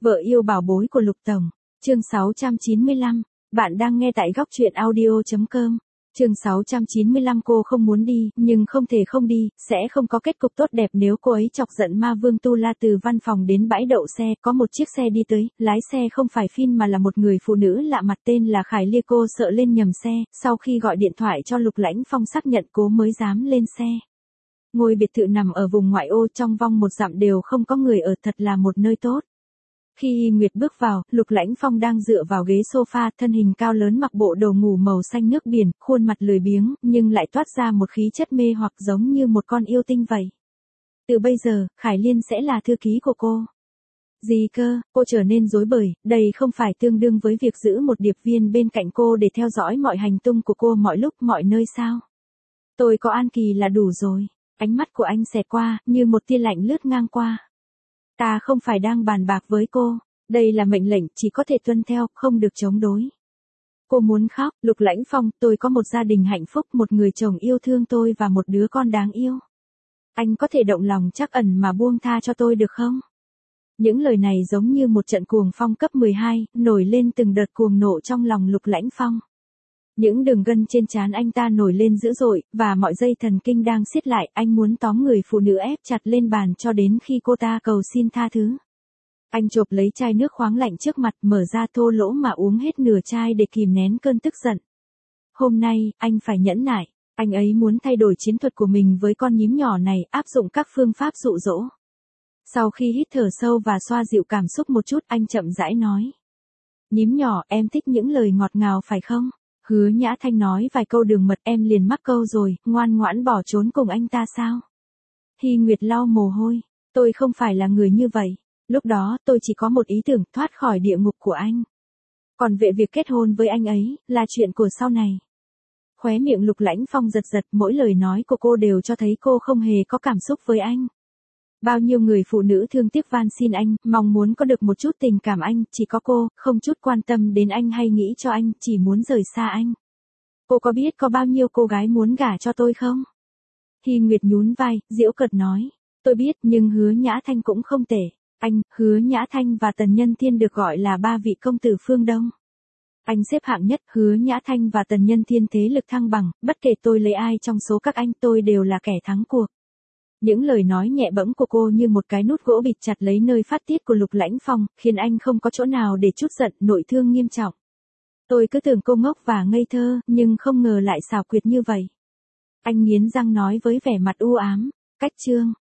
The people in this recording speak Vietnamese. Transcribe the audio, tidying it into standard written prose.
Vợ yêu bảo bối của Lục Tổng. Chương 695. Bạn đang nghe tại góc truyện audio.com. Chương 695. Cô không muốn đi, nhưng không thể không đi, sẽ không có kết cục tốt đẹp nếu cô ấy chọc giận ma vương Tu La. Từ văn phòng đến bãi đậu xe, có một chiếc xe đi tới, lái xe không phải Phin mà là một người phụ nữ lạ mặt tên là Khải Ly. Cô sợ lên nhầm xe, sau khi gọi điện thoại cho Lục Lãnh Phong xác nhận cô mới dám lên xe. Ngôi biệt thự nằm ở vùng ngoại ô, trong vòng 1 dặm đều không có người ở, thật là một nơi tốt. Khi Hy Nguyệt bước vào, Lục Lãnh Phong đang dựa vào ghế sofa, thân hình cao lớn mặc bộ đồ ngủ màu xanh nước biển, khuôn mặt lười biếng, nhưng lại toát ra một khí chất mê hoặc giống như một con yêu tinh vậy. Từ bây giờ, Khải Liên sẽ là thư ký của cô. Gì cơ, cô trở nên rối bời, đây không phải tương đương với việc giữ một điệp viên bên cạnh cô để theo dõi mọi hành tung của cô mọi lúc mọi nơi sao? Tôi có An Kỳ là đủ rồi. Ánh mắt của anh xẹt qua, như một tia lạnh lướt ngang qua. Ta không phải đang bàn bạc với cô, đây là mệnh lệnh, chỉ có thể tuân theo, không được chống đối. Cô muốn khóc. Lục Lãnh Phong, tôi có một gia đình hạnh phúc, một người chồng yêu thương tôi và một đứa con đáng yêu. Anh có thể động lòng trắc ẩn mà buông tha cho tôi được không? Những lời này giống như một trận cuồng phong cấp 12, nổi lên từng đợt cuồng nộ trong lòng Lục Lãnh Phong. Những đường gân trên trán anh ta nổi lên dữ dội, và mọi dây thần kinh đang siết lại, anh muốn tóm người phụ nữ ép chặt lên bàn cho đến khi cô ta cầu xin tha thứ. Anh chộp lấy chai nước khoáng lạnh trước mặt, mở ra thô lỗ mà uống hết nửa chai để kìm nén cơn tức giận. Hôm nay, anh phải nhẫn nại, anh ấy muốn thay đổi chiến thuật của mình với con nhím nhỏ này, áp dụng các phương pháp dụ dỗ. Sau khi hít thở sâu và xoa dịu cảm xúc một chút, anh chậm rãi nói. Nhím nhỏ, em thích những lời ngọt ngào phải không? Hứa Nhã Thanh nói vài câu đường mật, em liền mắc câu rồi, ngoan ngoãn bỏ trốn cùng anh ta sao? Hy Nguyệt lau mồ hôi, tôi không phải là người như vậy. Lúc đó, tôi chỉ có một ý tưởng, thoát khỏi địa ngục của anh. Còn về việc kết hôn với anh ấy, là chuyện của sau này. Khóe miệng Lục Lãnh Phong giật giật, mỗi lời nói của cô đều cho thấy cô không hề có cảm xúc với anh. Bao nhiêu người phụ nữ thương tiếc van xin anh, mong muốn có được một chút tình cảm anh, chỉ có cô, không chút quan tâm đến anh hay nghĩ cho anh, chỉ muốn rời xa anh. Cô có biết có bao nhiêu cô gái muốn gả cho tôi không? Hy Nguyệt nhún vai, giễu cợt nói. Tôi biết, nhưng Hứa Nhã Thanh cũng không tệ. Anh, Hứa Nhã Thanh và Tần Nhân Thiên được gọi là 3 vị công tử phương Đông. Anh xếp hạng nhất, Hứa Nhã Thanh và Tần Nhân Thiên thế lực thăng bằng, bất kể tôi lấy ai trong số các anh, tôi đều là kẻ thắng cuộc. Những lời nói nhẹ bẫng của cô như một cái nút gỗ bịt chặt lấy nơi phát tiết của Lục Lãnh Phong, khiến anh không có chỗ nào để trút giận, nội thương nghiêm trọng. Tôi cứ tưởng cô ngốc và ngây thơ, nhưng không ngờ lại xảo quyệt như vậy. Anh nghiến răng nói với vẻ mặt u ám. Cách chương.